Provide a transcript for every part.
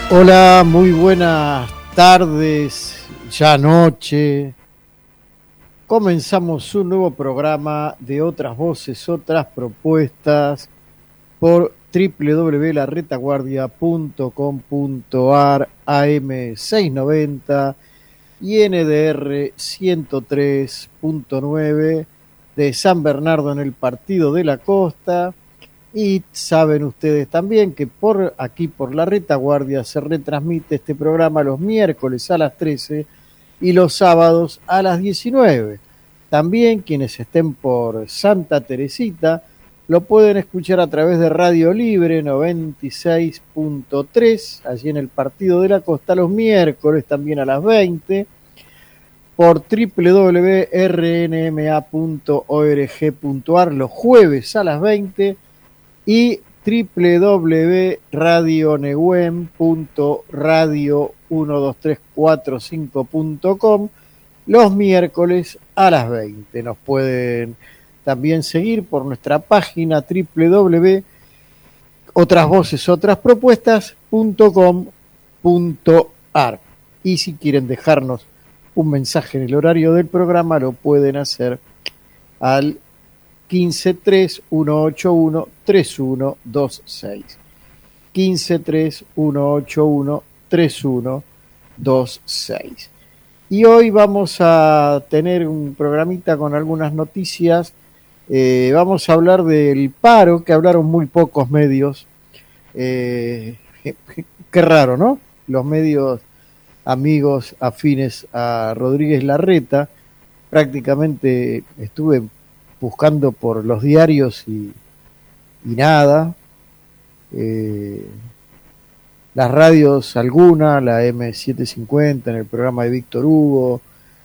Hola, muy buenas tardes, ya noche. Comenzamos un nuevo programa de Otras Voces, Otras Propuestas por www.laretaguardia.com.ar, AM690 y NDR 103.9 de San Bernardo en el Partido de la Costa. Y saben ustedes también que por aquí, por la Retaguardia, se retransmite este programa los miércoles a las 13 y los sábados a las 19. También quienes estén por Santa Teresita lo pueden escuchar a través de Radio Libre 96.3, allí en el Partido de la Costa, los miércoles también a las 20, por www.rnma.org.ar los jueves a las 20 y www.radio12345.com los miércoles a las 20. Nos pueden también seguir por nuestra página www.otrasvocesotraspropuestas.com.ar. Y si quieren dejarnos un mensaje en el horario del programa, lo pueden hacer al 1531813126. 1531813126. Y hoy vamos a tener un programita con algunas noticias. Vamos a hablar del paro, que hablaron muy pocos medios. Qué raro, ¿no? Los medios amigos afines a Rodríguez Larreta. Prácticamente estuve buscando por los diarios y nada. Las radios, alguna, la M750 en el programa de Víctor Hugo,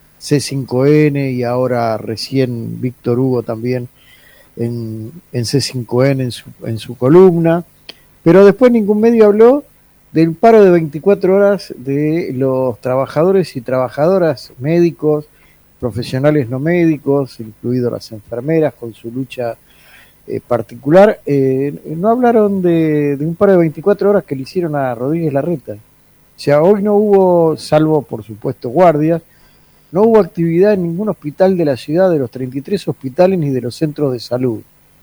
C5N y ahora recién Víctor Hugo también en C5N en su columna. Pero después ningún medio habló del paro de 24 horas de los trabajadores y trabajadoras, médicos, profesionales no médicos, incluidos las enfermeras, con su lucha particular. No hablaron de un paro de 24 horas que le hicieron a Rodríguez Larreta. O sea, hoy no hubo, salvo por supuesto guardias, no hubo actividad en ningún hospital de la ciudad, de los 33 hospitales ni de los centros de salud.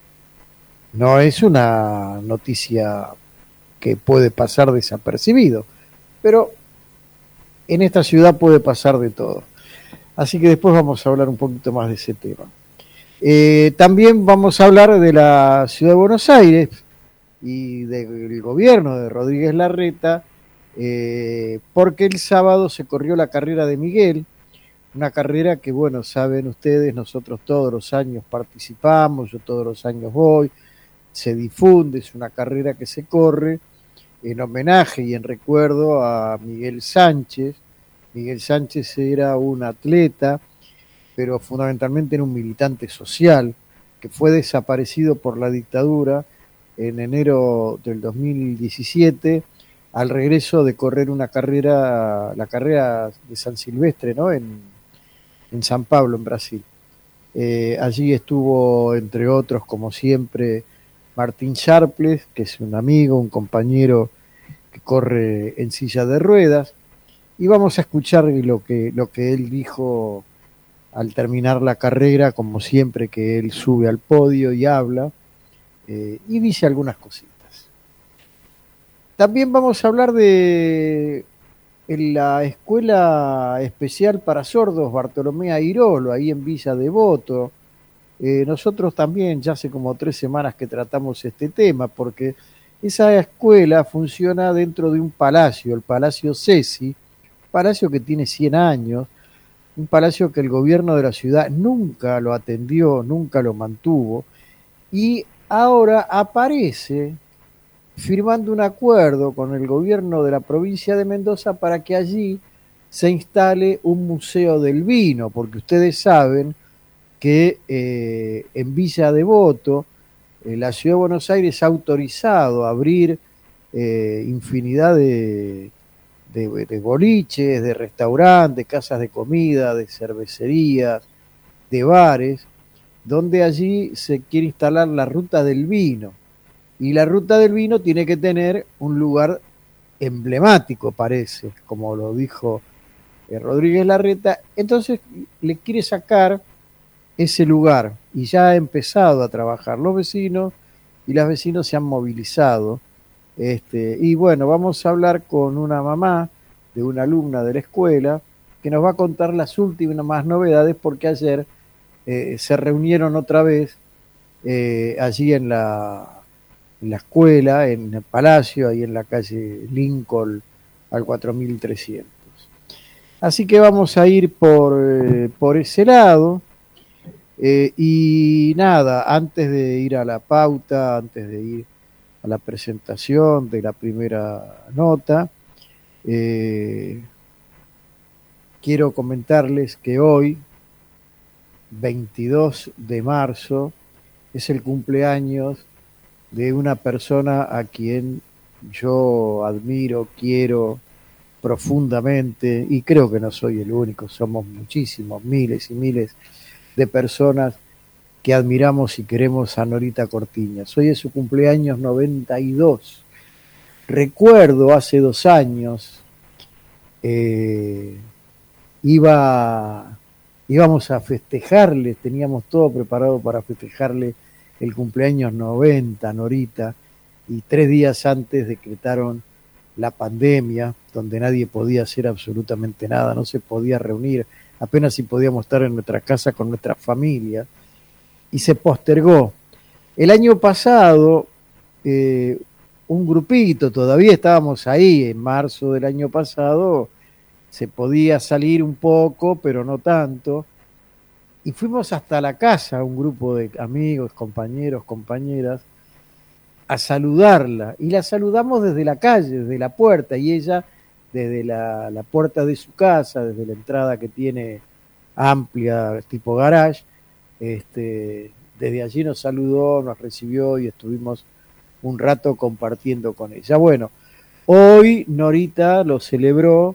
No es una noticia que puede pasar desapercibido, pero en esta ciudad puede pasar de todo. Así que después vamos a hablar un poquito más de ese tema. También vamos a hablar de la ciudad de Buenos Aires y del gobierno de Rodríguez Larreta, porque el sábado se corrió la carrera de Miguel, una carrera que, bueno, saben ustedes, nosotros todos los años participamos, yo todos los años voy, se difunde, es una carrera que se corre en homenaje y en recuerdo a Miguel Sánchez. Miguel Sánchez era un atleta, pero fundamentalmente era un militante social, que fue desaparecido por la dictadura en enero del 2017, al regreso de correr una carrera, la carrera de San Silvestre, ¿no? en San Pablo, en Brasil. Allí estuvo, entre otros, como siempre, Martín Sharples, que es un amigo, un compañero que corre en silla de ruedas, y vamos a escuchar lo que él dijo al terminar la carrera, como siempre que él sube al podio y habla, y dice algunas cositas. También vamos a hablar de la Escuela Especial para Sordos Bartolomé Airolo, ahí en Villa Devoto. Nosotros también ya hace como 3 semanas que tratamos este tema, porque esa escuela funciona dentro de un palacio, el Palacio Ceci, palacio que tiene 100 años, un palacio que el gobierno de la ciudad nunca lo atendió, nunca lo mantuvo, y ahora aparece firmando un acuerdo con el gobierno de la provincia de Mendoza para que allí se instale un museo del vino, porque ustedes saben que en Villa Devoto la ciudad de Buenos Aires ha autorizado abrir infinidad de boliches, de restaurantes, de casas de comida, de cervecerías, de bares, donde allí se quiere instalar la ruta del vino. Y la ruta del vino tiene que tener un lugar emblemático, parece, como lo dijo Rodríguez Larreta. Entonces le quiere sacar ese lugar y ya ha empezado a trabajar los vecinos y las vecinos se han movilizado. Y bueno, vamos a hablar con una mamá de una alumna de la escuela que nos va a contar las últimas novedades, porque ayer se reunieron otra vez allí en la escuela, en el Palacio, ahí en la calle Lincoln al 4300. Así que vamos a ir por ese lado. Y nada, antes de ir a la pauta, antes de ir a la presentación de la primera nota, quiero comentarles que hoy, 22 de marzo, es el cumpleaños de una persona a quien yo admiro, quiero profundamente, y creo que no soy el único, somos muchísimos, miles y miles de personas que admiramos y queremos a Norita Cortiñas. Hoy es su cumpleaños 92. Recuerdo hace 2 años, íbamos a festejarle, teníamos todo preparado para festejarle el cumpleaños 90, Norita, y 3 días antes decretaron la pandemia, donde nadie podía hacer absolutamente nada, no se podía reunir, apenas si podíamos estar en nuestra casa con nuestra familia, y se postergó. El año pasado, un grupito, todavía estábamos ahí, en marzo del año pasado, se podía salir un poco, pero no tanto, y fuimos hasta la casa, un grupo de amigos, compañeros, compañeras, a saludarla, y la saludamos desde la calle, desde la puerta, y ella desde la puerta de su casa, desde la entrada que tiene amplia, tipo garage, desde allí nos saludó, nos recibió y estuvimos un rato compartiendo con ella. Bueno, hoy Norita lo celebró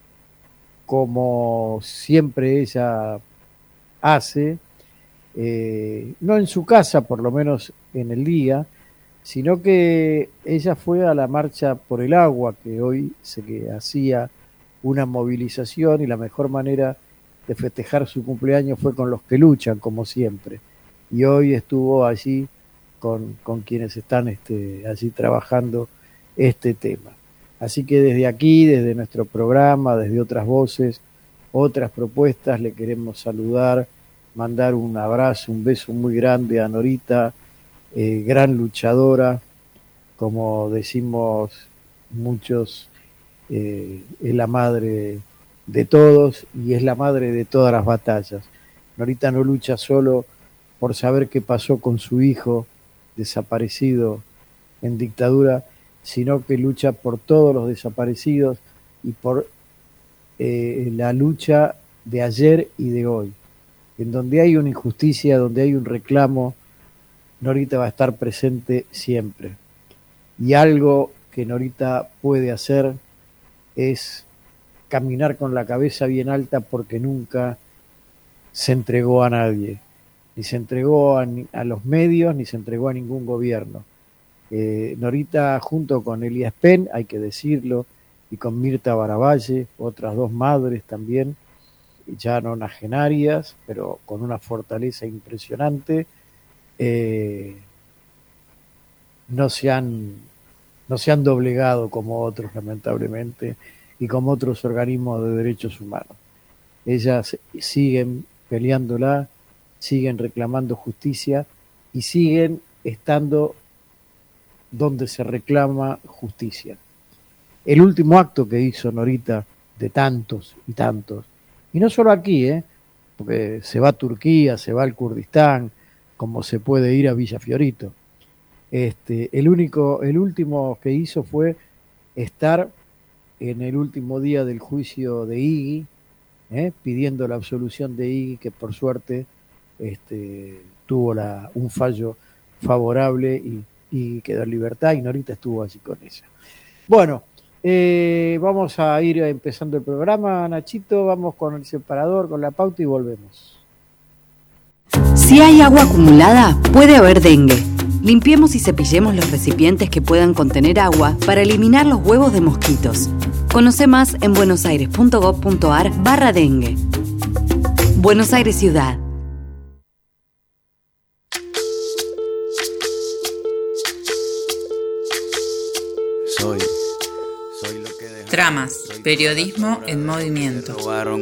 como siempre ella hace, no en su casa, por lo menos en el día, sino que ella fue a la marcha por el agua, que hoy se hacía una movilización, y la mejor manera de festejar su cumpleaños fue con los que luchan, como siempre. Y hoy estuvo allí con quienes están allí trabajando este tema. Así que desde aquí, desde nuestro programa, desde otras voces, otras propuestas, le queremos saludar, mandar un abrazo, un beso muy grande a Norita, gran luchadora, como decimos muchos, es la madre de todos y es la madre de todas las batallas. Norita no lucha solo por saber qué pasó con su hijo desaparecido en dictadura, sino que lucha por todos los desaparecidos y por la lucha de ayer y de hoy. En donde hay una injusticia, donde hay un reclamo, Norita va a estar presente siempre. Y algo que Norita puede hacer es caminar con la cabeza bien alta, porque nunca se entregó a nadie, ni se entregó a los medios, ni se entregó a ningún gobierno. Norita, junto con Elías Penn, hay que decirlo, y con Mirta Baravalle, otras 2 madres también, ya nonagenarias, pero con una fortaleza impresionante, no se han doblegado como otros, lamentablemente, y como otros organismos de derechos humanos. Ellas siguen peleándola, siguen reclamando justicia y siguen estando donde se reclama justicia. El último acto que hizo Norita, de tantos y tantos, y no solo aquí, porque se va a Turquía, se va al Kurdistán, como se puede ir a Villa Fiorito. El último que hizo fue estar en el último día del juicio de Igui, pidiendo la absolución de Igui, que por suerte tuvo un fallo favorable y quedó en libertad, y Norita estuvo allí con ella. Bueno, vamos a ir empezando el programa, Nachito, vamos con el separador, con la pauta y volvemos. Si hay agua acumulada, puede haber dengue. Limpiemos y cepillemos los recipientes que puedan contener agua para eliminar los huevos de mosquitos. Conoce más en buenosaires.gov.ar/dengue. Buenos Aires Ciudad. Tramas, periodismo en movimiento.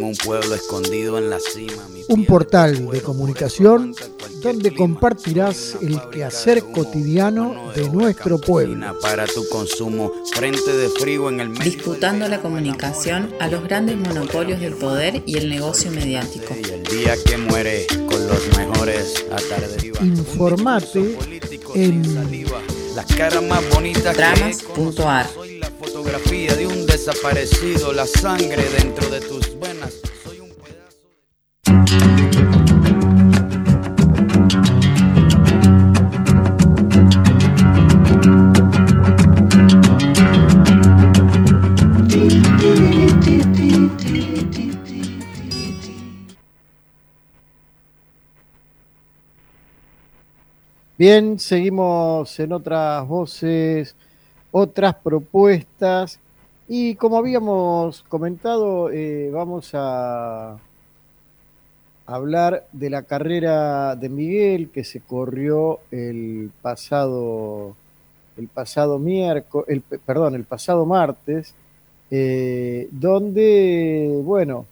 Un portal de comunicación donde compartirás el quehacer cotidiano de nuestro pueblo. Para tu consumo, frente de frío en el medio. Disputando la comunicación a los grandes monopolios del poder y el negocio mediático. Y el día que muere con los mejores atardes. Informate en las caras más bonitas. Tramas.ar. Soy la fotografía de un desaparecido, la sangre dentro de tus venas. Soy un pedazo Bien, seguimos en otras voces, otras propuestas y como habíamos comentado, vamos a hablar de la carrera de Miguel que se corrió el pasado martes, donde, bueno,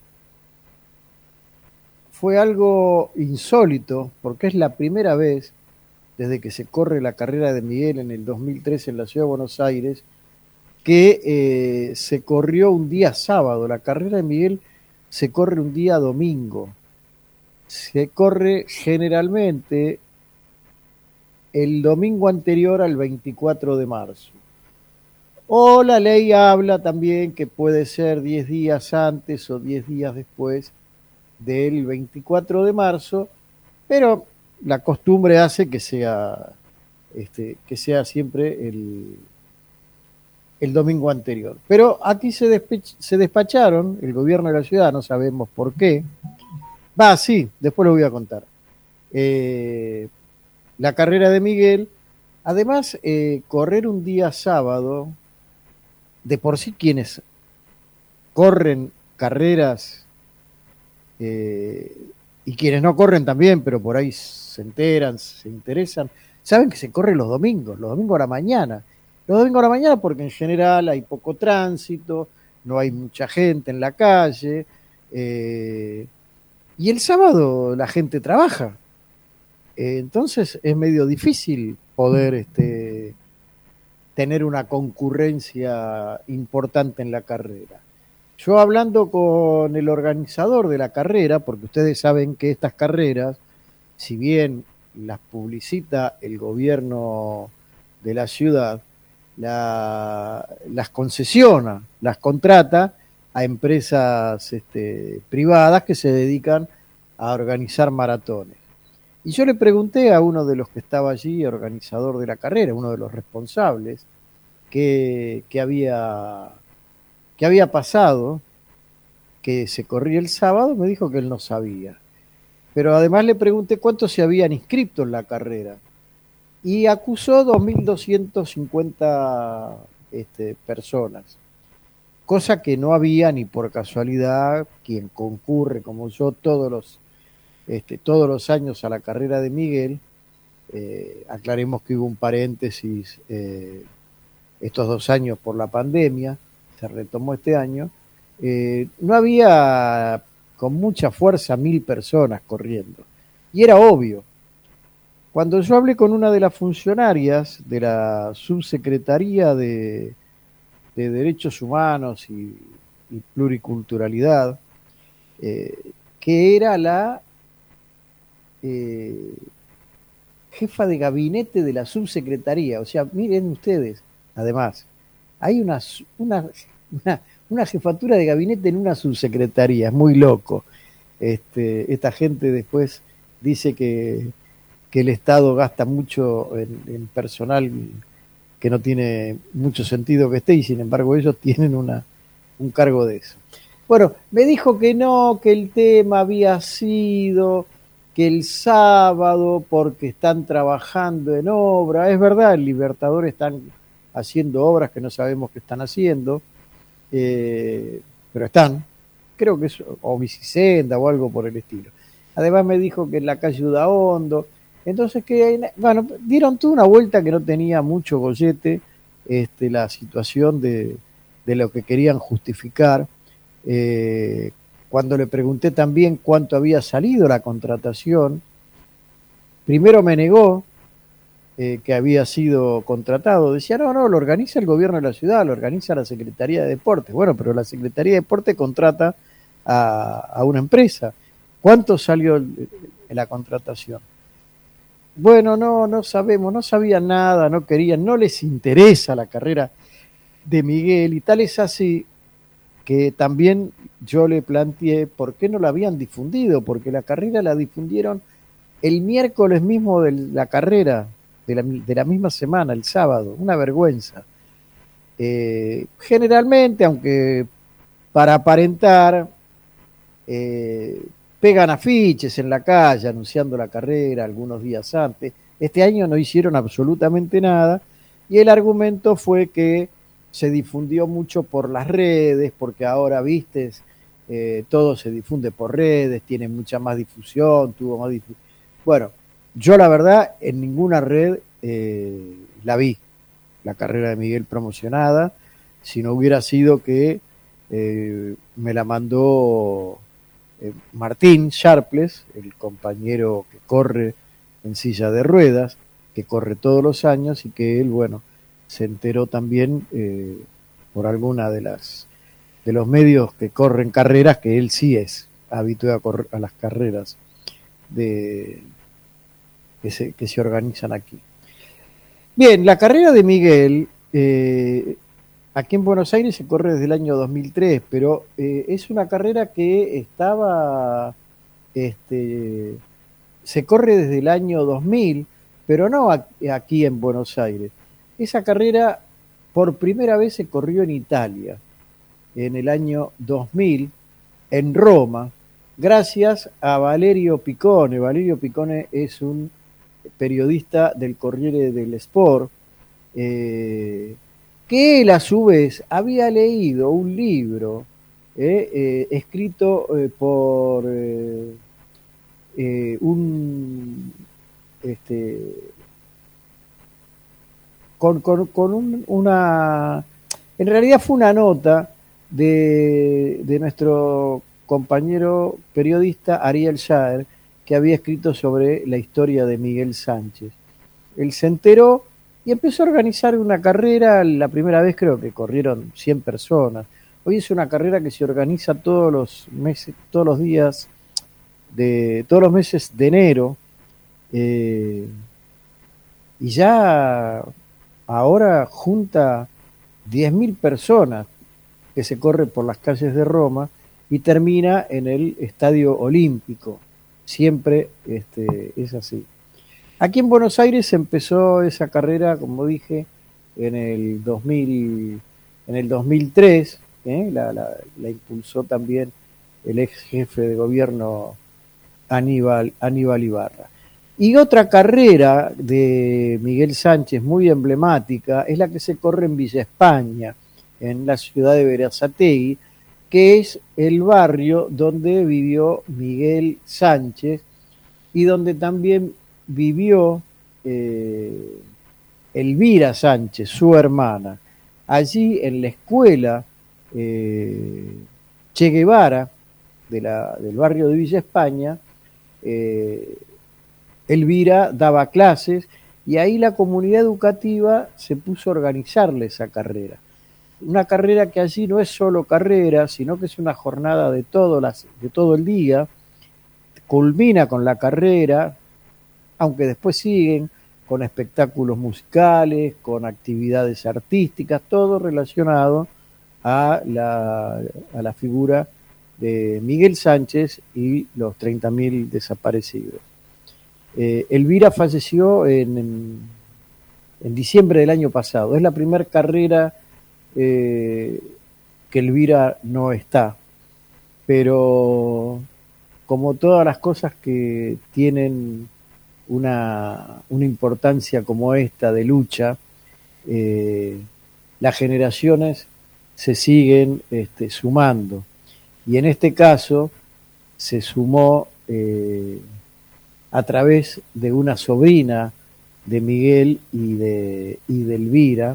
fue algo insólito porque es la primera vez desde que se corre la carrera de Miguel en el 2013 en la Ciudad de Buenos Aires, que se corrió un día sábado. La carrera de Miguel se corre un día domingo. Se corre generalmente el domingo anterior al 24 de marzo. O la ley habla también que puede ser 10 días antes o 10 días después del 24 de marzo, pero la costumbre hace que sea siempre el domingo anterior. Pero aquí se despacharon, el gobierno de la ciudad, no sabemos por qué. Sí, después lo voy a contar. La carrera de Miguel, además, correr un día sábado, de por sí quienes corren carreras y quienes no corren también, pero por ahí se enteran, se interesan, saben que se corre los domingos a la mañana. Los domingos a la mañana porque en general hay poco tránsito, no hay mucha gente en la calle, y el sábado la gente trabaja. Entonces es medio difícil poder tener una concurrencia importante en la carrera. Yo hablando con el organizador de la carrera, porque ustedes saben que estas carreras, si bien las publicita el gobierno de la ciudad, las concesiona, las contrata a empresas privadas que se dedican a organizar maratones. Y yo le pregunté a uno de los que estaba allí, organizador de la carrera, uno de los responsables, qué había pasado, que se corría el sábado. Me dijo que él no sabía. Pero además le pregunté cuántos se habían inscrito en la carrera. Y acusó 2.250 personas. Cosa que no había ni por casualidad. Quien concurre como yo todos los años a la carrera de Miguel, aclaremos que hubo un paréntesis estos 2 años por la pandemia, se retomó este año, no había con mucha fuerza 1.000 personas corriendo. Y era obvio. Cuando yo hablé con una de las funcionarias de la Subsecretaría de Derechos Humanos y Pluriculturalidad, que era la jefa de gabinete de la subsecretaría, o sea, miren ustedes, además, hay una jefatura de gabinete en una subsecretaría, es muy loco. Esta gente después dice que el Estado gasta mucho en personal que no tiene mucho sentido que esté, y sin embargo ellos tienen un cargo de eso. Bueno, me dijo que no, que el tema había sido que el sábado porque están trabajando en obra. Es verdad, el Libertador están haciendo obras que no sabemos qué están haciendo, pero están, creo que es o Bicisenda o algo por el estilo. Además me dijo que en la calle Udaondo, entonces que, bueno, dieron toda una vuelta que no tenía mucho gollete, la situación de lo que querían justificar. Cuando le pregunté también cuánto había salido la contratación, primero me negó que había sido contratado. Decía, no, lo organiza el gobierno de la ciudad, lo organiza la Secretaría de Deportes. Bueno, pero la Secretaría de Deportes contrata a una empresa. ¿Cuánto salió la contratación? Bueno, no sabemos, no sabían nada, no querían, no les interesa la carrera de Miguel, y tal es así que también yo le planteé por qué no la habían difundido, porque la carrera la difundieron el miércoles mismo de la carrera, de la misma semana, el sábado, una vergüenza. Generalmente, aunque para aparentar, pegan afiches en la calle anunciando la carrera algunos días antes. Este año no hicieron absolutamente nada y el argumento fue que se difundió mucho por las redes, porque ahora, viste, todo se difunde por redes, tiene mucha más difusión, tuvo más difusión. Bueno, yo la verdad en ninguna red la vi, la carrera de Miguel promocionada, si no hubiera sido que me la mandó Martín Sharples, el compañero que corre en silla de ruedas, que corre todos los años y que él, bueno, se enteró también por alguna de los medios que corren carreras, que él sí es habituado a las carreras que se organizan aquí. Bien, la carrera de Miguel aquí en Buenos Aires se corre desde el año 2003, pero es una carrera que estaba, se corre desde el año 2000, pero no aquí en Buenos Aires. Esa carrera por primera vez se corrió en Italia, en el año 2000, en Roma, gracias a Valerio Piccone. Valerio Piccone es un periodista del Corriere dello Sport, que él a su vez había leído un libro escrito por una, en realidad fue una nota de nuestro compañero periodista Ariel Schaer, que había escrito sobre la historia de Miguel Sánchez. Él se enteró y empezó a organizar una carrera. La primera vez creo que corrieron 100 personas. Hoy es una carrera que se organiza todos los meses, todos los meses de enero, y ya ahora junta 10.000 personas que se corre por las calles de Roma y termina en el Estadio Olímpico. Siempre es así. Aquí en Buenos Aires empezó esa carrera, como dije, en el 2003, la impulsó también el ex jefe de gobierno Aníbal Ibarra. Y otra carrera de Miguel Sánchez muy emblemática es la que se corre en Villa España, en la ciudad de Berazategui, que es el barrio donde vivió Miguel Sánchez y donde también vivió Elvira Sánchez, su hermana. Allí en la escuela Che Guevara del barrio de Villa España, Elvira daba clases y ahí la comunidad educativa se puso a organizarle esa carrera. Una carrera que allí no es solo carrera, sino que es una jornada de todo el día, culmina con la carrera, aunque después siguen con espectáculos musicales, con actividades artísticas, todo relacionado a la figura de Miguel Sánchez y los 30.000 desaparecidos. Elvira falleció en diciembre del año pasado. Es la primera carrera que Elvira no está, pero como todas las cosas que tienen una importancia como esta de lucha, las generaciones se siguen sumando. Y en este caso se sumó a través de una sobrina de Miguel y de Elvira,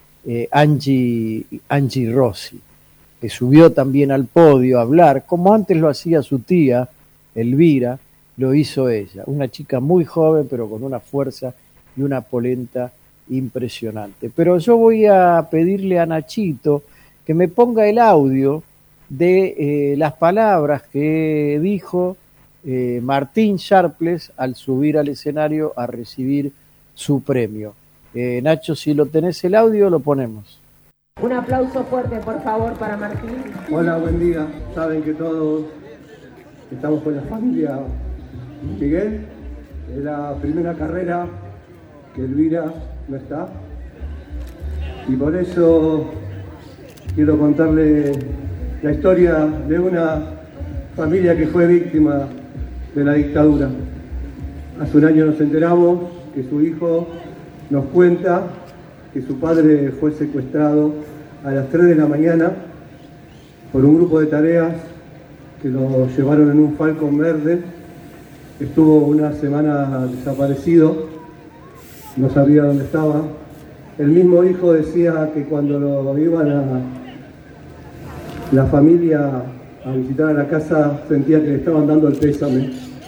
Angie Rossi, que subió también al podio a hablar, como antes lo hacía su tía Elvira, lo hizo ella, una chica muy joven pero con una fuerza y una polenta impresionante. Pero yo voy a pedirle a Nachito que me ponga el audio de las palabras que dijo Martín Sharpless al subir al escenario a recibir su premio. Nacho, si lo tenés el audio, lo ponemos. Un aplauso fuerte, por favor, para Martín. Hola, buen día. Saben que todos estamos con la familia Miguel. Es la primera carrera que Elvira no está. Y por eso quiero contarle la historia de una familia que fue víctima de la dictadura. Hace un año nos enteramos que su hijo nos cuenta que su padre fue secuestrado a las 3 de la mañana por un grupo de tareas que lo llevaron en un Falcon verde. Estuvo una semana desaparecido, no sabía dónde estaba. El mismo hijo decía que cuando lo iban la familia a visitar a la casa sentía que le estaban dando el pésame.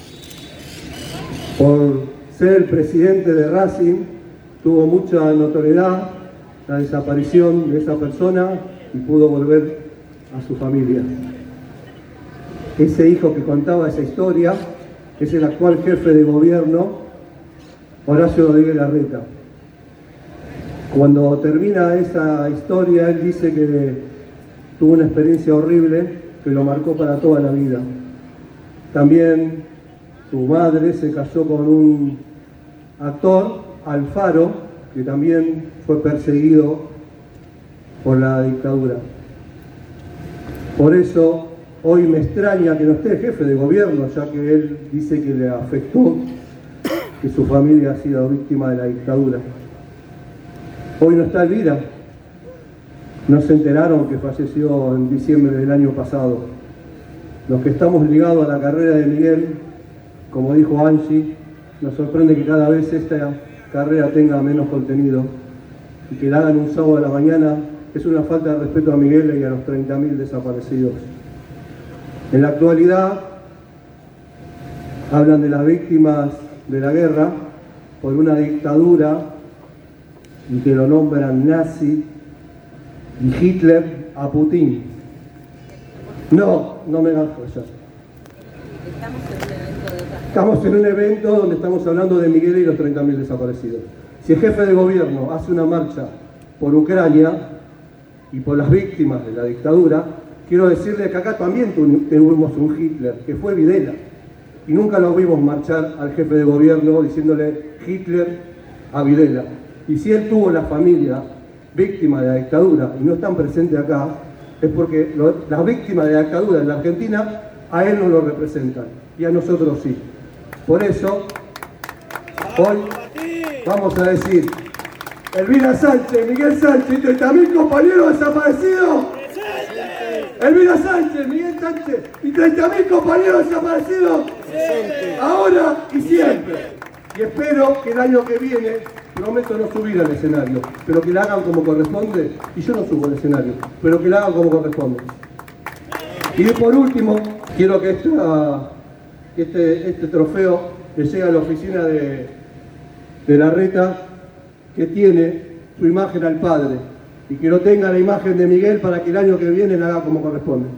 Por ser el presidente de Racing, tuvo mucha notoriedad la desaparición de esa persona y pudo volver a su familia. Ese hijo que contaba esa historia es el actual jefe de gobierno, Horacio Rodríguez Larreta. Cuando termina esa historia, él dice que tuvo una experiencia horrible que lo marcó para toda la vida. También su madre se casó con un actor, Alfaro, que también fue perseguido por la dictadura. Por eso hoy me extraña que no esté el jefe de gobierno, ya que él dice que le afectó que su familia ha sido víctima de la dictadura. Hoy no está Elvira. No se enteraron que falleció en diciembre del año pasado. Los que estamos ligados a la carrera de Miguel, como dijo Angie, nos sorprende que cada vez esta carrera tenga menos contenido y que la hagan un sábado a la mañana. Es una falta de respeto a Miguel y a los 30.000 desaparecidos. En la actualidad hablan de las víctimas de la guerra por una dictadura y que lo nombran nazi, y Hitler a Putin. No me hagas fallar. Estamos en un evento donde estamos hablando de Miguel y los 30.000 desaparecidos. Si el jefe de gobierno hace una marcha por Ucrania y por las víctimas de la dictadura, quiero decirle que acá también tuvimos un Hitler, que fue Videla. Y nunca lo vimos marchar al jefe de gobierno diciéndole Hitler a Videla. Y si él tuvo la familia víctima de la dictadura y no están presentes acá, es porque las víctimas de la dictadura en la Argentina a él no lo representan y a nosotros sí. Por eso, hoy vamos a decir, Elvira Sánchez, Miguel Sánchez, 30.000 compañeros desaparecidos. Elvira Sánchez, Miguel Sánchez y 30.000 compañeros desaparecidos. Ahora y siempre. Y espero que el año que viene, prometo no subir al escenario, pero que la hagan como corresponde. Y yo no subo al escenario, pero que la hagan como corresponde. Y por último, quiero que este trofeo le llegue a la oficina de Larreta, que tiene su imagen al padre, y que no tenga la imagen de Miguel para que el año que viene la haga como corresponde.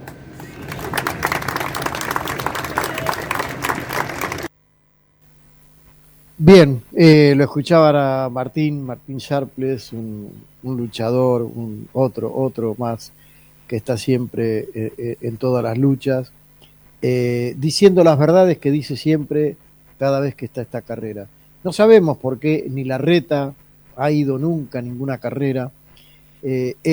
Bien, lo escuchaba a Martín Sharpless, un luchador, otro más que está siempre en todas las luchas, diciendo las verdades que dice siempre cada vez que está esta carrera. No sabemos por qué ni Larreta ha ido nunca a ninguna carrera.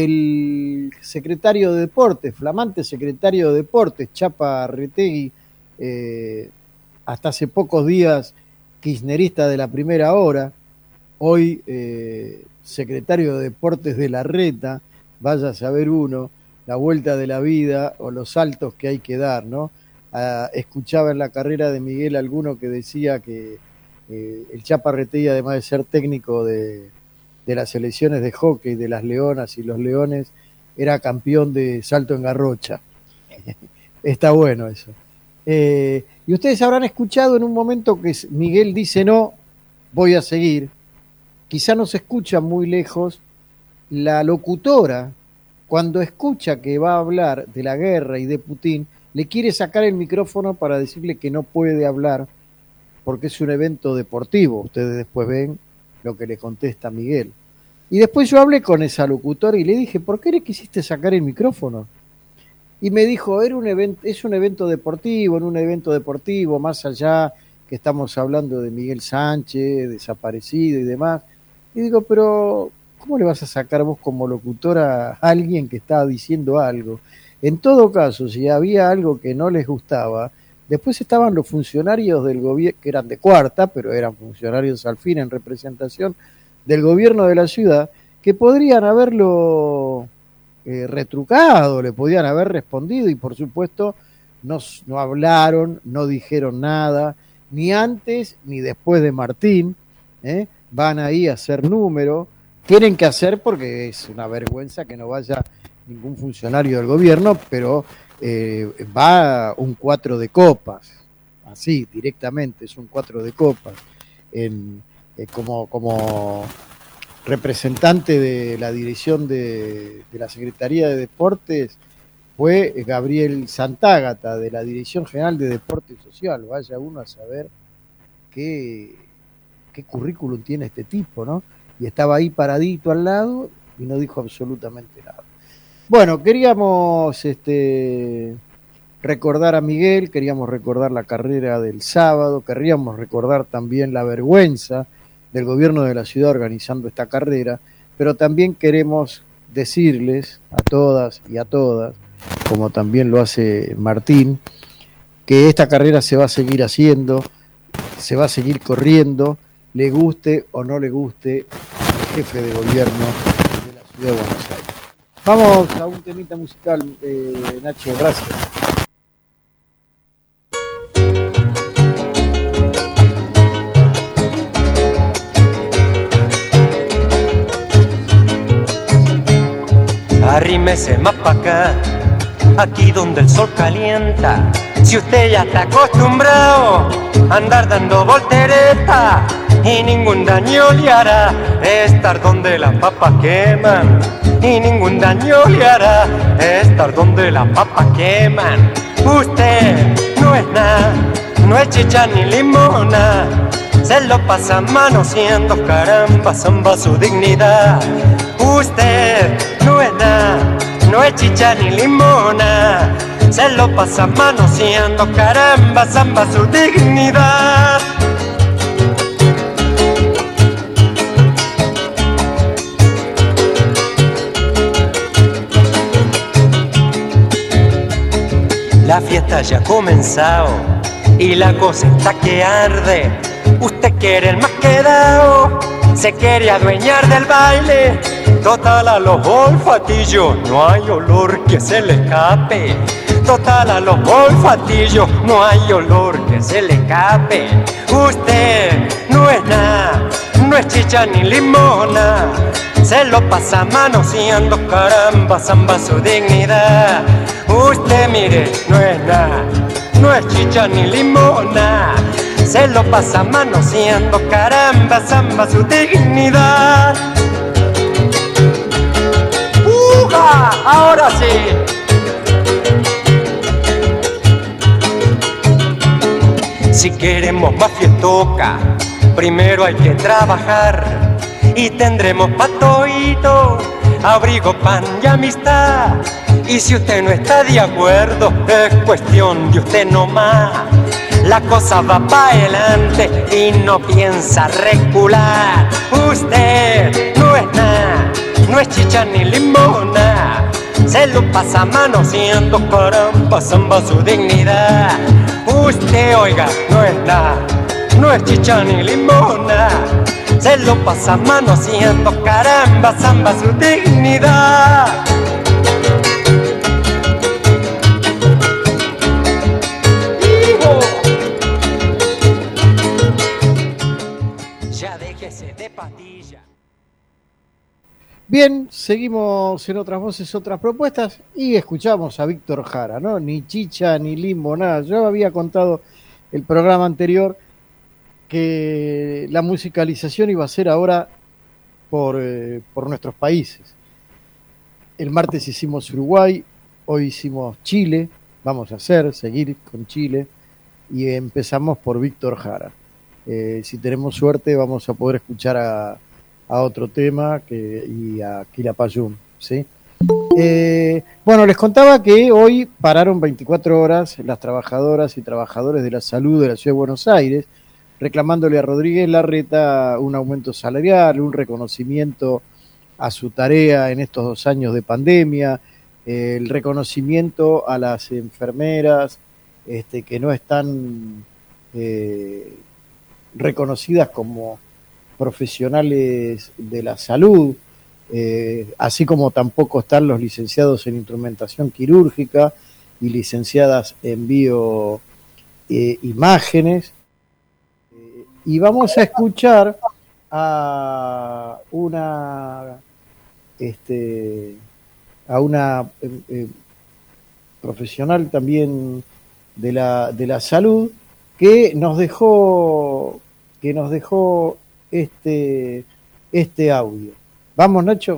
El secretario de Deportes, flamante secretario de Deportes, Chapa Retegui, hasta hace pocos días kirchnerista de la primera hora, hoy secretario de Deportes de Larreta, vaya a saber uno, la vuelta de la vida o los saltos que hay que dar, ¿no? Escuchaba en la carrera de Miguel alguno que decía que el Chapa Retegui, además de ser técnico de las selecciones de hockey, de las Leonas y los Leones, era campeón de salto en garrocha. Está bueno eso. Y ustedes habrán escuchado en un momento que Miguel dice: no, voy a seguir. Quizá no se escucha muy lejos. La locutora, cuando escucha que va a hablar de la guerra y de Putin, le quiere sacar el micrófono para decirle que no puede hablar porque es un evento deportivo. Ustedes después ven lo que le contesta Miguel. Y después yo hablé con esa locutora y le dije: ¿por qué le quisiste sacar el micrófono? Y me dijo: es un evento deportivo, en un evento deportivo, más allá que estamos hablando de Miguel Sánchez, desaparecido y demás. Y digo: pero ¿cómo le vas a sacar vos como locutora a alguien que estaba diciendo algo? En todo caso, si había algo que no les gustaba, después estaban los funcionarios del gobierno, que eran de cuarta, pero eran funcionarios al fin en representación del gobierno de la ciudad, que podrían haberlo retrucado, le podían haber respondido, y por supuesto no hablaron, no dijeron nada, ni antes ni después de Martín. Van ahí a hacer número, tienen que hacer porque es una vergüenza que no vaya ningún funcionario del gobierno, pero va un 4 de copas, así directamente, es un 4 de copas, como representante de la dirección de la Secretaría de Deportes fue Gabriel Santágata, de la Dirección General de Deporte Social. Vaya uno a saber qué currículum tiene este tipo, ¿no? Y estaba ahí paradito al lado y no dijo absolutamente nada. Bueno, queríamos recordar a Miguel, queríamos recordar la carrera del sábado, queríamos recordar también la vergüenza del gobierno de la ciudad organizando esta carrera, pero también queremos decirles a todas y a todas, como también lo hace Martín, que esta carrera se va a seguir haciendo, se va a seguir corriendo, le guste o no le guste al jefe de gobierno de la ciudad de Buenos Aires. Vamos a un temita musical, Nacho, gracias. Arrímese más pa' acá, aquí donde el sol calienta. Si usted ya está acostumbrado a andar dando voltereta y ningún daño le hará estar donde las papas queman, y ningún daño le hará estar donde las papas queman. Usted no es nada, no es chicha ni limona, se lo pasa manoseando, caramba, zamba su dignidad. Usted no es nada, no es chicha ni limona, se lo pasa manoseando, caramba, zamba su dignidad. La fiesta ya ha comenzado y la cosa está que arde. Usted quiere el más quedado, se quiere adueñar del baile. Total a los olfatillos no hay olor que se le escape. Total a los olfatillos no hay olor que se le escape. Usted no es nada, no es chicha ni limona, se lo pasa manoseando, caramba, zamba su dignidad. Usted mire, no es nada, no es chicha ni limona, se lo pasa manoseando, caramba, zamba su dignidad. ¡Uja! Ahora sí. Si queremos más fiestoca, primero hay que trabajar y tendremos pa' toito, abrigo, pan y amistad. Y si usted no está de acuerdo, es cuestión de usted nomás. La cosa va pa' adelante y no piensa recular. Usted no es nada, no es chicha ni limona, se lo pasa manoseando, caramba, zamba su dignidad. Usted, oiga, no es nada, no es chicha ni limona. Se lo pasa manoseando, caramba, zamba su dignidad. ¡Hijo! Ya déjese de patilla. Bien, seguimos en Otras Voces, Otras Propuestas y escuchamos a Víctor Jara, ¿no? Ni chicha, ni limbo, nada. Yo había contado el programa anterior que la musicalización iba a ser ahora por nuestros países. El martes hicimos Uruguay, hoy hicimos Chile, vamos a seguir con Chile y empezamos por Víctor Jara. Si tenemos suerte vamos a poder escuchar a otro tema y a Quilapayún, ¿sí? Bueno, les contaba que hoy pararon 24 horas las trabajadoras y trabajadores de la salud de la Ciudad de Buenos Aires, reclamándole a Rodríguez Larreta un aumento salarial, un reconocimiento a su tarea en estos 2 años de pandemia, el reconocimiento a las enfermeras que no están reconocidas como profesionales de la salud, así como tampoco están los licenciados en instrumentación quirúrgica y licenciadas en bioimágenes. Y vamos a escuchar a una profesional también de la salud que nos dejó este audio. Vamos, Nacho.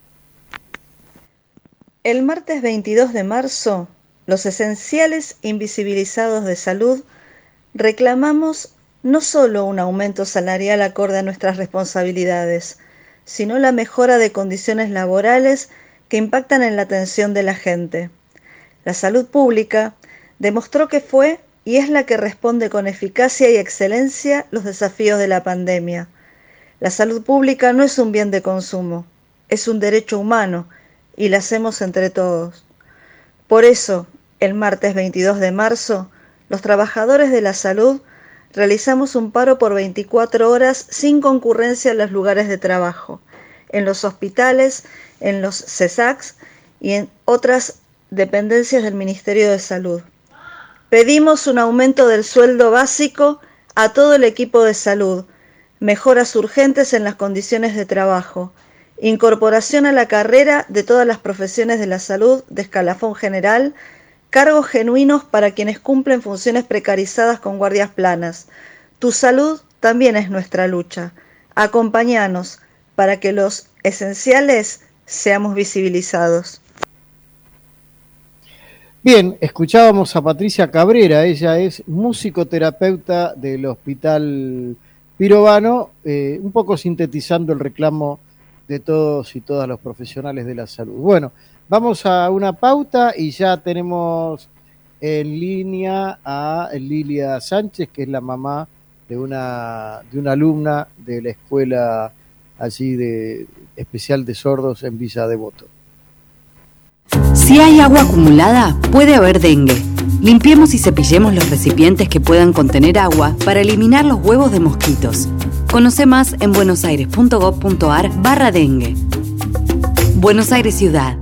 El martes 22 de marzo, los esenciales invisibilizados de salud reclamamos no solo un aumento salarial acorde a nuestras responsabilidades, sino la mejora de condiciones laborales que impactan en la atención de la gente. La salud pública demostró que fue y es la que responde con eficacia y excelencia los desafíos de la pandemia. La salud pública no es un bien de consumo, es un derecho humano y la hacemos entre todos. Por eso, el martes 22 de marzo, los trabajadores de la salud realizamos un paro por 24 horas sin concurrencia en los lugares de trabajo, en los hospitales, en los CESACs y en otras dependencias del Ministerio de Salud. Pedimos un aumento del sueldo básico a todo el equipo de salud, mejoras urgentes en las condiciones de trabajo, incorporación a la carrera de todas las profesiones de la salud de escalafón general, cargos genuinos para quienes cumplen funciones precarizadas con guardias planas. Tu salud también es nuestra lucha. Acompáñanos para que los esenciales seamos visibilizados. Bien, escuchábamos a Patricia Cabrera, ella es musicoterapeuta del Hospital Pirovano, un poco sintetizando el reclamo de todos y todas los profesionales de la salud. Bueno, vamos a una pauta y ya tenemos en línea a Lilia Sánchez, que es la mamá de una alumna de la escuela allí de especial de sordos en Villa Devoto. Si hay agua acumulada, puede haber dengue. Limpiemos y cepillemos los recipientes que puedan contener agua para eliminar los huevos de mosquitos. Conoce más en buenosaires.gov.ar/dengue. Buenos Aires Ciudad.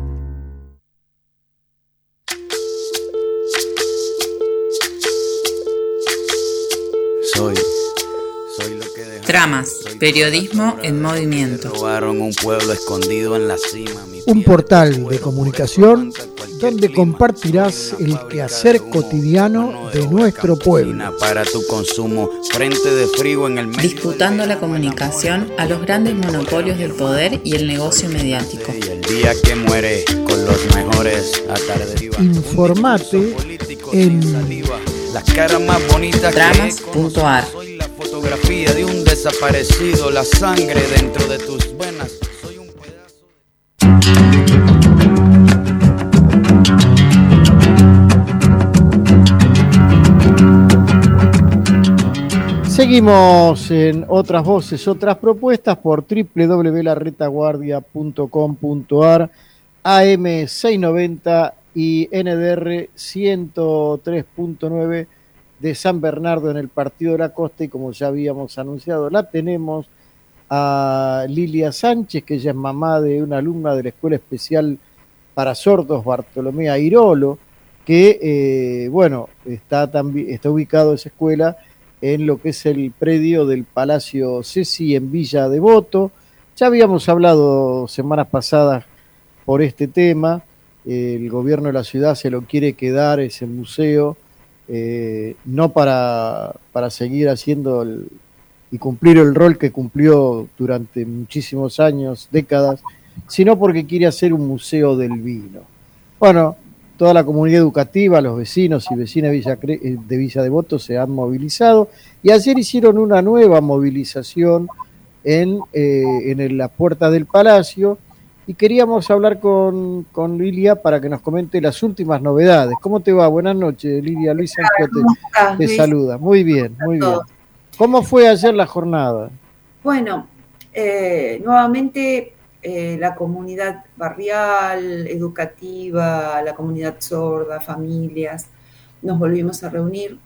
Soy lo que dejó. Tramas, periodismo en movimiento. Robaron un pueblo escondido en la cima. Un portal de comunicación donde compartirás el quehacer cotidiano de nuestro pueblo. Para tu consumo, frente de frío en el medio. Disputando la comunicación a los grandes monopolios del poder y el negocio mediático. Y el día que muere con los mejores atardes. Informate en las caras más bonitas. Tramas.ar. Soy la fotografía de un desaparecido, la sangre dentro de tus venas. Soy un pedazo Seguimos en Otras Voces, Otras Propuestas por www.larretaguardia.com.ar, AM690 y NDR 103.9 de San Bernardo en el Partido de la Costa, y como ya habíamos anunciado, la tenemos a Lilia Sánchez, que ella es mamá de una alumna de la Escuela Especial para Sordos Bartolomé Airolo, que está ubicado esa escuela en lo que es el predio del Palacio Ceci en Villa Devoto. Ya habíamos hablado semanas pasadas por este tema. El gobierno de la ciudad se lo quiere quedar, ese museo, no para seguir haciendo y cumplir el rol que cumplió durante muchísimos años, décadas, sino porque quiere hacer un museo del vino. Bueno, toda la comunidad educativa, los vecinos y vecinas de Villa Devoto se han movilizado, y ayer hicieron una nueva movilización en la puerta del Palacio, y queríamos hablar con Lilia para que nos comente las últimas novedades. ¿Cómo te va? Buenas noches, Lilia. Luis Sancho te saluda. Muy bien, muy bien. ¿Cómo fue ayer la jornada? Bueno, nuevamente la comunidad barrial, educativa, la comunidad sorda, familias, nos volvimos a reunir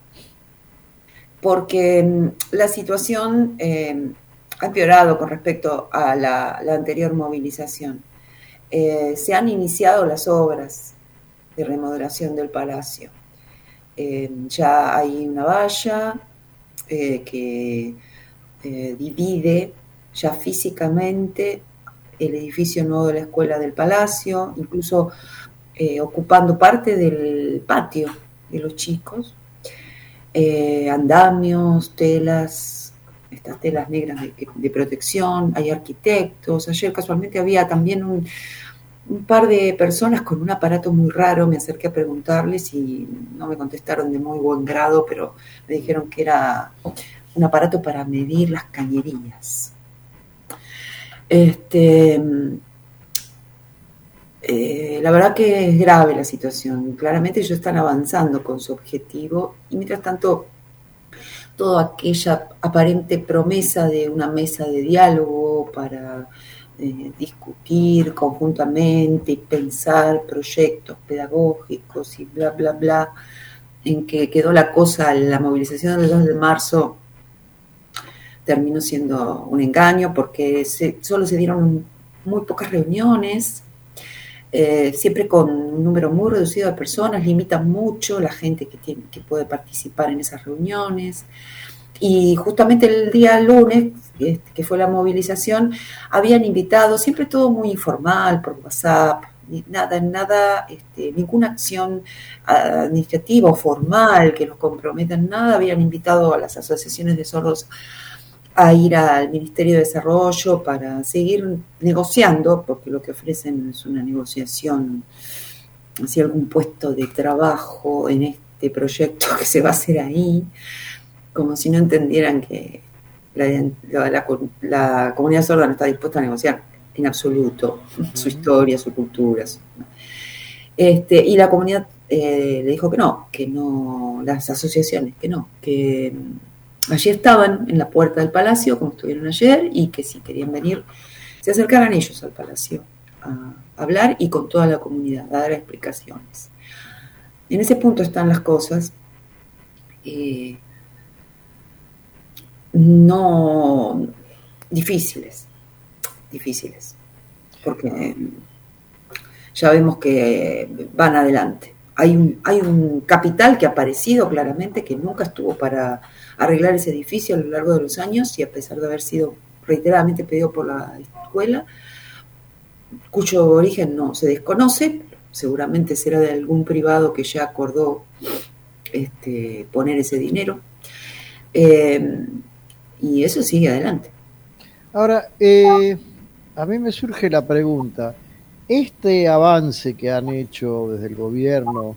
porque la situación ha empeorado con respecto a la anterior movilización. Se han iniciado las obras de remodelación del palacio. Ya hay una valla que divide ya físicamente el edificio nuevo de la escuela del palacio, incluso ocupando parte del patio de los chicos, andamios, telas, estas telas negras de protección, hay arquitectos. Ayer casualmente había también un par de personas con un aparato muy raro. Me acerqué a preguntarles y no me contestaron de muy buen grado, pero me dijeron que era un aparato para medir las cañerías. La verdad que es grave la situación. Claramente ellos están avanzando con su objetivo, y mientras tanto toda aquella aparente promesa de una mesa de diálogo para discutir conjuntamente y pensar proyectos pedagógicos y bla, bla, bla, en que quedó la cosa, la movilización del 2 de marzo terminó siendo un engaño, porque solo se dieron muy pocas reuniones, siempre con un número muy reducido de personas, limitan mucho la gente que puede participar en esas reuniones. Y justamente el día lunes, que fue la movilización, habían invitado, siempre todo muy informal, por WhatsApp, nada, ninguna acción administrativa o formal que los comprometa en nada. Habían invitado a las asociaciones de sordos a ir al Ministerio de Desarrollo para seguir negociando, porque lo que ofrecen es una negociación hacia algún puesto de trabajo en este proyecto que se va a hacer ahí, como si no entendieran que la comunidad sorda no está dispuesta a negociar en absoluto su historia, su cultura. Y la comunidad le dijo que no, las asociaciones que allí estaban en la puerta del palacio, como estuvieron ayer, y que si querían venir, se acercaran ellos al palacio a hablar, y con toda la comunidad, a dar explicaciones. En ese punto están las cosas. No difíciles, porque ya vemos que van adelante. Hay un capital que ha aparecido claramente, que nunca estuvo para arreglar ese edificio a lo largo de los años, y a pesar de haber sido reiteradamente pedido por la escuela, cuyo origen no se desconoce, seguramente será de algún privado que ya acordó poner ese dinero. Y eso sigue adelante. Ahora, a mí me surge la pregunta, este avance que han hecho desde el gobierno,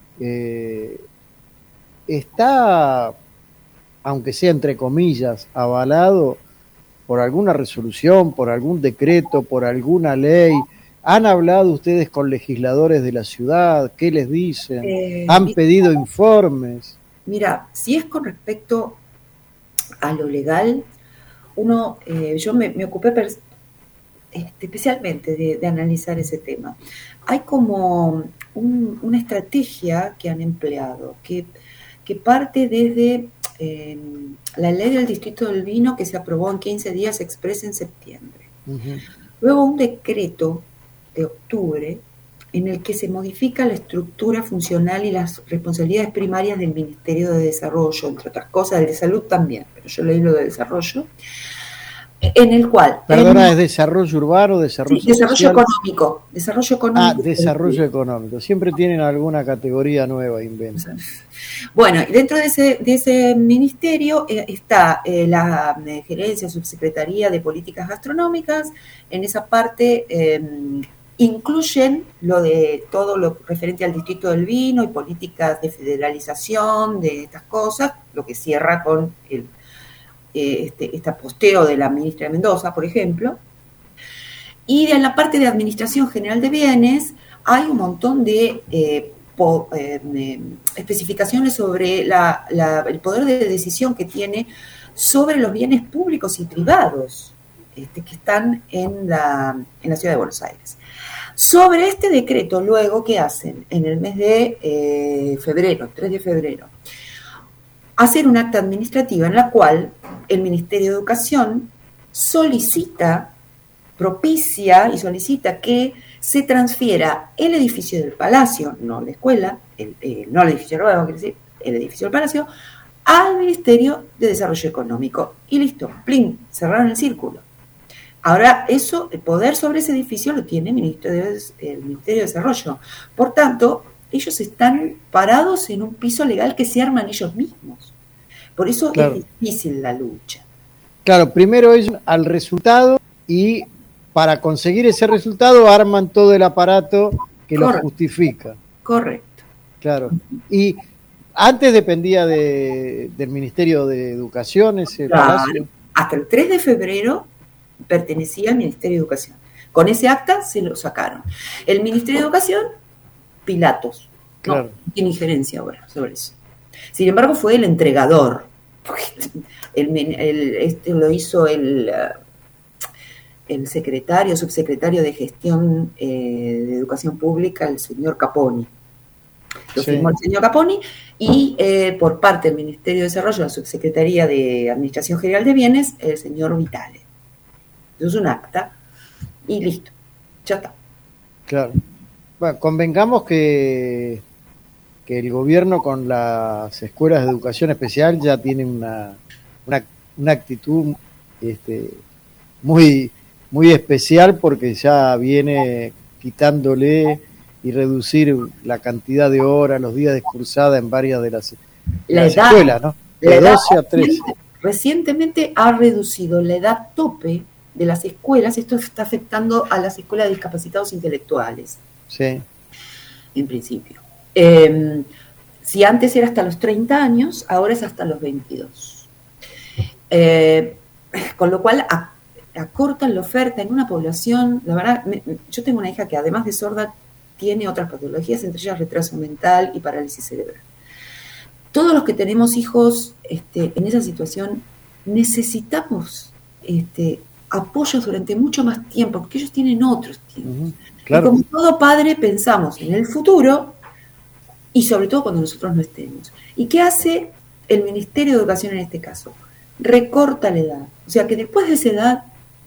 ¿está, aunque sea entre comillas, avalado por alguna resolución, por algún decreto, por alguna ley? ¿Han hablado ustedes con legisladores de la ciudad? ¿Qué les dicen? ¿Han pedido informes? Mira, si es con respecto a lo legal, yo me ocupé especialmente de analizar ese tema. Hay como una estrategia que han empleado, que que parte desde la ley del Distrito del Vino, que se aprobó en 15 días express en septiembre. Ujú. Luego un decreto de octubre en el que se modifica la estructura funcional y las responsabilidades primarias del Ministerio de Desarrollo, entre otras cosas, el de Salud también, pero yo leí lo de Desarrollo, en el cual... Perdona, ¿es desarrollo urbano o desarrollo Sí, desarrollo social? económico. Desarrollo económico. Desarrollo económico. Siempre tienen alguna categoría nueva, inventan. Bueno, y dentro de ese ministerio está la gerencia, subsecretaría de políticas gastronómicas. En esa parte incluyen lo de todo lo referente al Distrito del Vino y políticas de federalización de estas cosas, lo que cierra con este posteo de la ministra de Mendoza, por ejemplo. Y en la parte de Administración General de Bienes hay un montón de especificaciones sobre el poder de decisión que tiene sobre los bienes públicos y privados que están en la ciudad de Buenos Aires. Sobre este decreto, luego, ¿qué hacen? En el mes de febrero, 3 de febrero, hacer un acta administrativa en la cual el Ministerio de Educación propicia y solicita que se transfiera el edificio del Palacio, no la escuela, no el edificio nuevo, quiere decir, el edificio del Palacio, al Ministerio de Desarrollo Económico. Y listo, plin, cerraron el círculo. Ahora eso, el poder sobre ese edificio lo tiene el Ministerio de Desarrollo. Por tanto, ellos están parados en un piso legal que se arman ellos mismos. Por eso Claro. es difícil la lucha. Claro, primero es al resultado y para conseguir ese resultado arman todo el aparato que lo Correcto. justifica. Correcto. Claro. Y antes dependía del Ministerio de Educación ese Claro. palacio. Hasta el 3 de febrero pertenecía al Ministerio de Educación. Con ese acta se lo sacaron. El Ministerio de Educación, Pilatos. Claro. No tiene injerencia ahora sobre eso. Sin embargo, fue el entregador. Lo hizo el subsecretario de Gestión de Educación Pública, el señor Caponi. Lo Sí. firmó el señor Caponi y por parte del Ministerio de Desarrollo, la Subsecretaría de Administración General de Bienes, el señor Vitale. Entonces un acta y listo, ya está. Claro. Bueno, convengamos que el gobierno con las escuelas de educación especial ya tiene una actitud muy, muy especial porque ya viene quitándole y reducir la cantidad de horas, los días de cursada en varias de las escuelas, ¿no? De 12 a 13. Recientemente ha reducido la edad tope de las escuelas. Esto está afectando a las escuelas de discapacitados intelectuales, Sí, en principio. Si antes era hasta los 30 años, ahora es hasta los 22. Con lo cual acortan la oferta en una población. La verdad, yo tengo una hija que además de sorda tiene otras patologías, entre ellas retraso mental y parálisis cerebral. Todos los que tenemos hijos en esa situación necesitamos apoyos durante mucho más tiempo, porque ellos tienen otros tiempos. claro. Y como todo padre pensamos en el futuro y sobre todo cuando nosotros no estemos. ¿Y qué hace el Ministerio de Educación en este caso? Recorta la edad. O sea que después de esa edad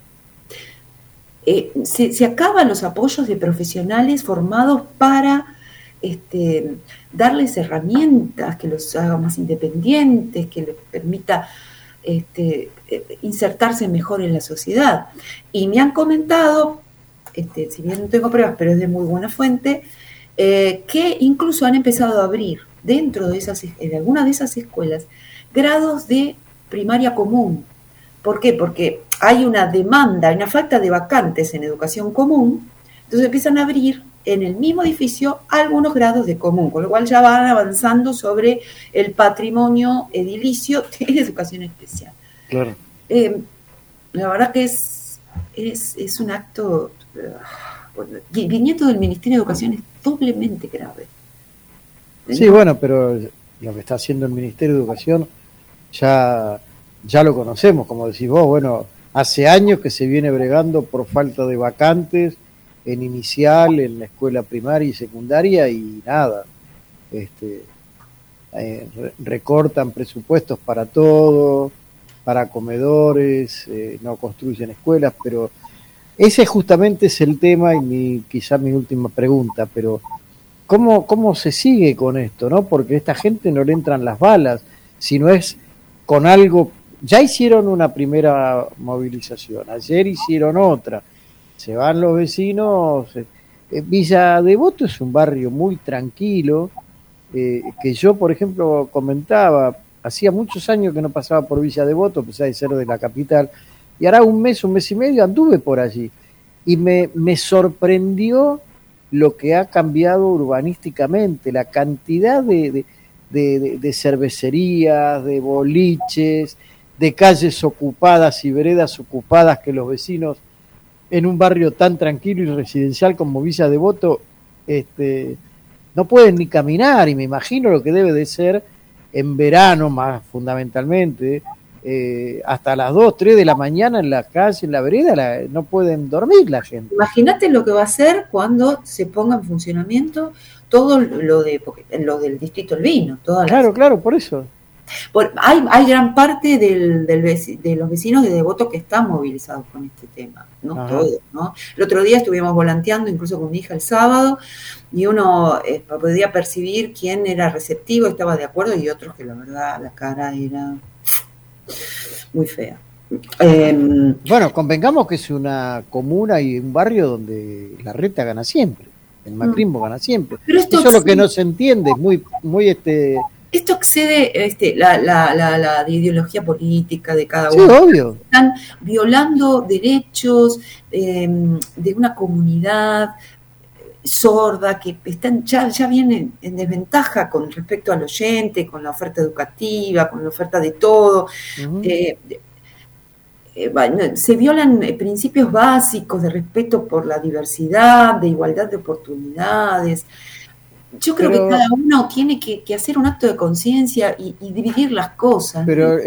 se acaban los apoyos de profesionales formados para darles herramientas que los hagan más independientes, que les permita insertarse mejor en la sociedad. Y me han comentado, si bien no tengo pruebas, pero es de muy buena fuente, que incluso han empezado a abrir dentro de algunas de esas escuelas grados de primaria común. ¿Por qué? Porque hay una demanda, hay una falta de vacantes en educación común, entonces empiezan a abrir en el mismo edificio algunos grados de común, con lo cual ya van avanzando sobre el patrimonio edilicio de educación especial. Claro. La verdad que es un acto, viniendo del Ministerio de Educación, es doblemente grave. Sí, bueno, pero lo que está haciendo el Ministerio de Educación ya lo conocemos, como decís vos, bueno, hace años que se viene bregando por falta de vacantes en inicial, en la escuela primaria y secundaria y nada. recortan presupuestos para todo, para comedores, no construyen escuelas, pero ese justamente es el tema y quizá mi última pregunta, pero ¿cómo se sigue con esto, no? Porque a esta gente no le entran las balas, si no es con algo. Ya hicieron una primera movilización, ayer hicieron otra, se van los vecinos. Villa Devoto es un barrio muy tranquilo, que yo, por ejemplo, comentaba, hacía muchos años que no pasaba por Villa Devoto, a pesar de ser de la capital, y ahora un mes y medio anduve por allí, y me sorprendió lo que ha cambiado urbanísticamente, la cantidad de cervecerías, de boliches, de calles ocupadas y veredas ocupadas, que los vecinos en un barrio tan tranquilo y residencial como Villa Devoto no pueden ni caminar, y me imagino lo que debe de ser en verano, más fundamentalmente, hasta las 2, 3 de la mañana en la calle, en la vereda, no pueden dormir la gente. Imagínate lo que va a hacer cuando se ponga en funcionamiento todo lo del Distrito del Vino. Claro, por eso. Hay gran parte de los vecinos de Devoto que están movilizados con este tema, no Ajá. todos, ¿no? El otro día estuvimos volanteando incluso con mi hija el sábado, y uno podía percibir quién era receptivo, estaba de acuerdo, y otros que la verdad la cara era muy fea. Bueno, convengamos que es una comuna y un barrio donde la reta gana siempre, el macrismo gana siempre. Pero eso es lo que no se entiende, muy Esto excede la ideología política de cada sí, uno. obvio. Están violando derechos de una comunidad sorda que ya viene en desventaja con respecto al oyente, con la oferta educativa, con la oferta de todo. Uh-huh. Se violan principios básicos de respeto por la diversidad, de igualdad de oportunidades. Yo creo que cada uno tiene que hacer un acto de conciencia y dividir las cosas. Pero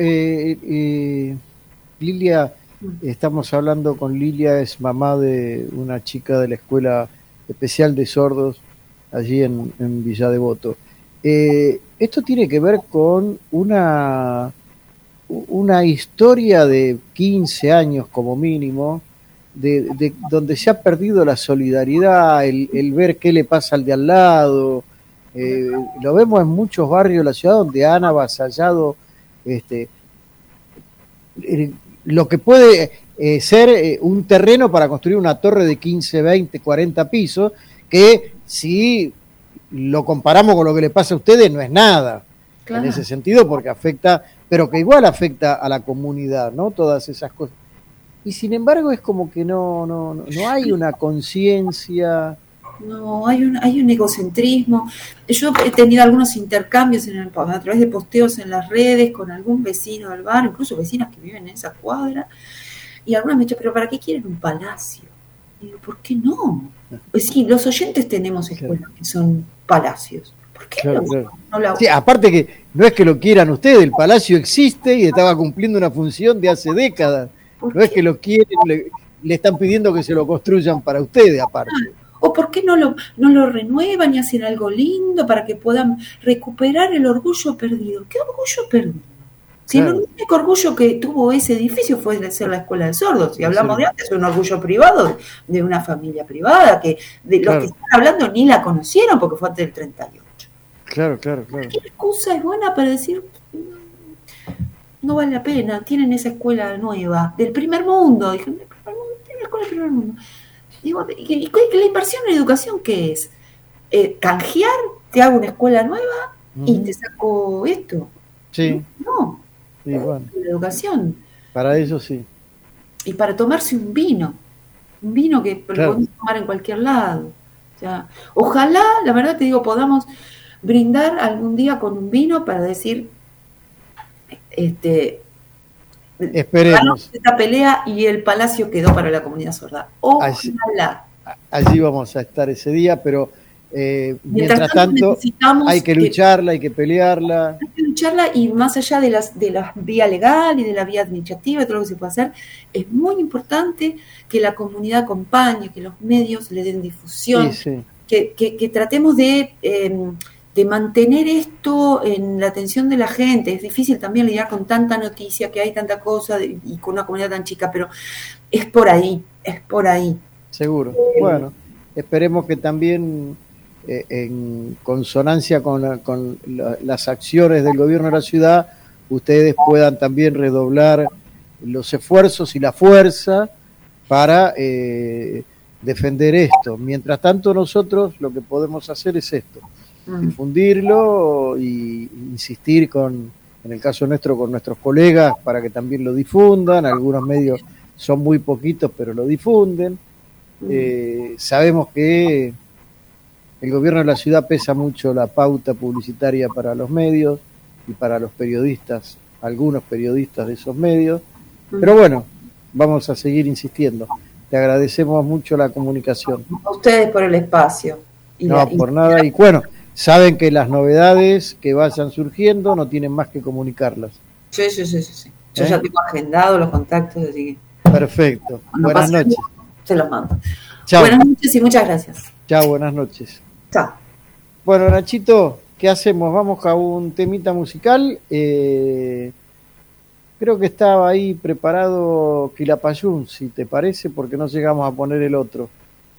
Lilia, estamos hablando con Lilia, es mamá de una chica de la Escuela Especial de Sordos allí en Villa Devoto. Esto tiene que ver con una historia de 15 años como mínimo, de donde se ha perdido la solidaridad, el ver qué le pasa al de al lado. Lo vemos en muchos barrios de la ciudad donde han avasallado lo que puede ser un terreno para construir una torre de 15, 20, 40 pisos, que si lo comparamos con lo que le pasa a ustedes no es nada, claro, en ese sentido, porque afecta, pero que igual afecta a la comunidad, ¿no? Todas esas cosas. Y sin embargo es como que no hay una conciencia. No, hay un egocentrismo. Yo he tenido algunos intercambios a través de posteos en las redes con algún vecino del barrio, incluso vecinas que viven en esa cuadra, y algunas me dicen, pero ¿para qué quieren un palacio? Y digo, ¿por qué no? Pues sí, los oyentes tenemos escuelas que son palacios. ¿Por qué claro, no? Claro. No la... Sí, aparte que no es que lo quieran ustedes, el palacio existe y estaba cumpliendo una función de hace décadas. No es que lo quieren, le están pidiendo que se lo construyan para ustedes, aparte. ¿O por qué no lo renuevan y hacen algo lindo para que puedan recuperar el orgullo perdido? ¿Qué orgullo perdido? Si claro, el único orgullo que tuvo ese edificio fue de ser la Escuela de Sordos. Si hablamos de antes, es un orgullo privado de una familia privada, que de los que están hablando ni la conocieron porque fue antes del 38. Claro. ¿Qué excusa es buena para decir no vale la pena? Tienen esa escuela nueva, del primer mundo. Dije, tienen la escuela del primer mundo. Digo, ¿y la inversión en educación qué es? ¿Canjear? ¿Te hago una escuela nueva y te saco esto? Sí. No. Sí, bueno. La educación. Para eso sí. Y para tomarse un vino que lo podemos tomar en cualquier lado. O sea, ojalá, la verdad te digo, podamos brindar algún día con un vino para decir, esperemos. Esta pelea y el palacio quedó para la comunidad sorda. Ojalá. Allí vamos a estar ese día, pero mientras tanto hay que lucharla, hay que pelearla. Hay que lucharla, y más allá de la vía legal y de la vía administrativa, todo lo que se puede hacer, es muy importante que la comunidad acompañe, que los medios le den difusión, sí. Que tratemos de mantener esto en la atención de la gente. Es difícil también lidiar con tanta noticia, que hay tanta cosa y con una comunidad tan chica, pero es por ahí. Seguro. Bueno, esperemos que también en consonancia con las acciones del gobierno de la ciudad, ustedes puedan también redoblar los esfuerzos y la fuerza para defender esto. Mientras tanto, nosotros lo que podemos hacer es esto, difundirlo y insistir en el caso nuestro, con nuestros colegas para que también lo difundan. Algunos medios son muy poquitos, pero lo difunden. Sabemos que el gobierno de la ciudad pesa mucho la pauta publicitaria para los medios y para los periodistas, algunos periodistas de esos medios, pero bueno, vamos a seguir insistiendo. Te agradecemos mucho la comunicación. A ustedes por el espacio. Por nada. Y bueno, saben que las novedades que vayan surgiendo no tienen más que comunicarlas. Sí. Yo ya tengo agendado los contactos, así que... Perfecto. Buenas noches. Se los mando. Chao. Buenas noches y muchas gracias. Chao, buenas noches. Chao. Bueno, Nachito, ¿qué hacemos? Vamos a un temita musical. Creo que estaba ahí preparado Quilapayún, si te parece, porque no llegamos a poner el otro.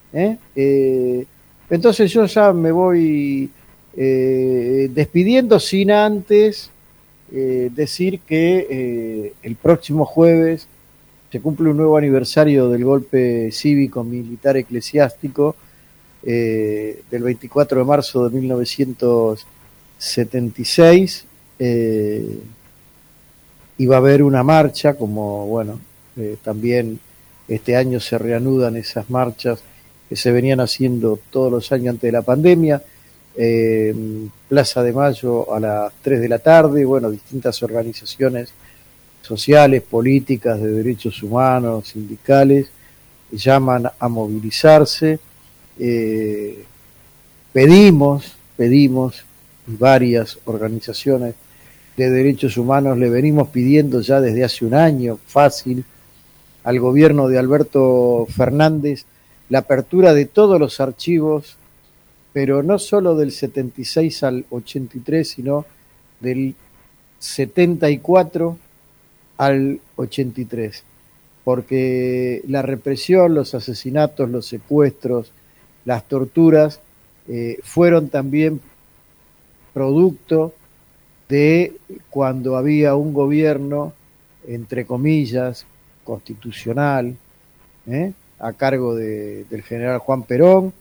Entonces yo ya me voy despidiendo sin antes decir que el próximo jueves se cumple un nuevo aniversario del golpe cívico-militar eclesiástico del 24 de marzo de 1976. Y va a haber una marcha, como también este año se reanudan esas marchas que se venían haciendo todos los años antes de la pandemia, Plaza de Mayo a las 3 de la tarde, distintas organizaciones sociales, políticas, de derechos humanos, sindicales, llaman a movilizarse. Pedimos, y varias organizaciones de derechos humanos le venimos pidiendo ya desde hace un año, fácil, al gobierno de Alberto Fernández, la apertura de todos los archivos, pero no solo del 76 al 83, sino del 74 al 83, porque la represión, los asesinatos, los secuestros, las torturas fueron también producto de cuando había un gobierno, entre comillas, constitucional, a cargo del general Juan Perón,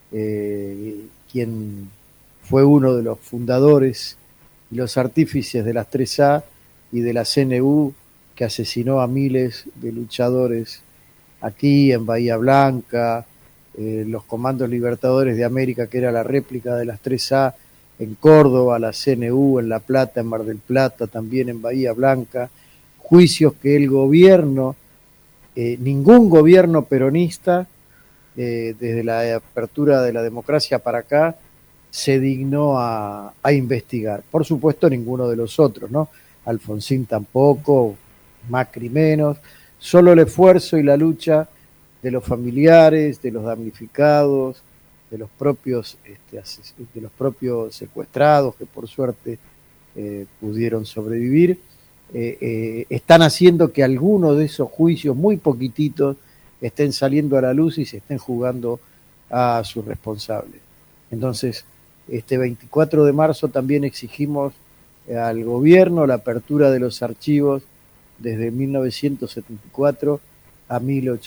quien fue uno de los fundadores y los artífices de las 3A y de la CNU, que asesinó a miles de luchadores aquí en Bahía Blanca, los Comandos Libertadores de América, que era la réplica de las 3A, en Córdoba, la CNU, en La Plata, en Mar del Plata, también en Bahía Blanca, juicios que el gobierno, ningún gobierno peronista, desde la apertura de la democracia para acá, se dignó a investigar. Por supuesto, ninguno de los otros, ¿no? Alfonsín tampoco, Macri menos, solo el esfuerzo y la lucha de los familiares, de los damnificados, de los propios secuestrados, que por suerte pudieron sobrevivir, están haciendo que algunos de esos juicios, muy poquititos, estén saliendo a la luz y se estén jugando a sus responsables. Entonces, este 24 de marzo también exigimos al gobierno la apertura de los archivos desde 1974 a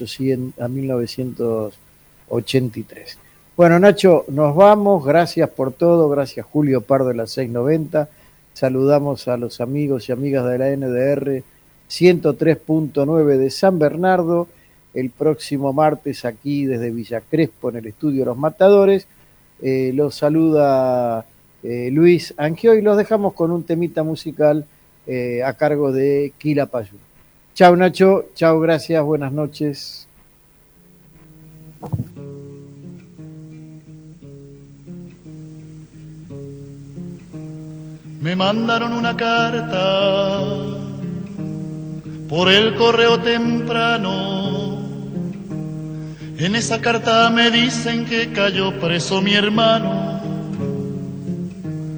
1983. Bueno, Nacho, nos vamos. Gracias por todo. Gracias, Julio Pardo de la 690. Saludamos a los amigos y amigas de la NDR 103.9 de San Bernardo. El próximo martes aquí desde Villa Crespo en el estudio Los Matadores. Los saluda Luis Angio y los dejamos con un temita musical a cargo de Quilapayún. Chao, Nacho. Chao, gracias. Buenas noches. Me mandaron una carta por el correo temprano. En esa carta me dicen que cayó preso mi hermano.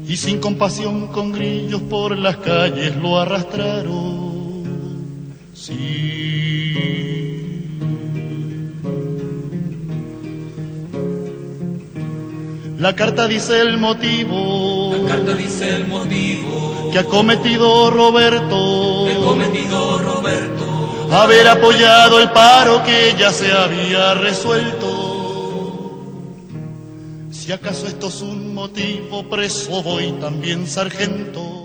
y sin compasión con grillos por las calles lo arrastraron. Sí. La carta dice el motivo. La carta dice el motivo que ha cometido Roberto. Haber apoyado el paro que ya se había resuelto. Si acaso esto es un motivo, preso voy también, sargento.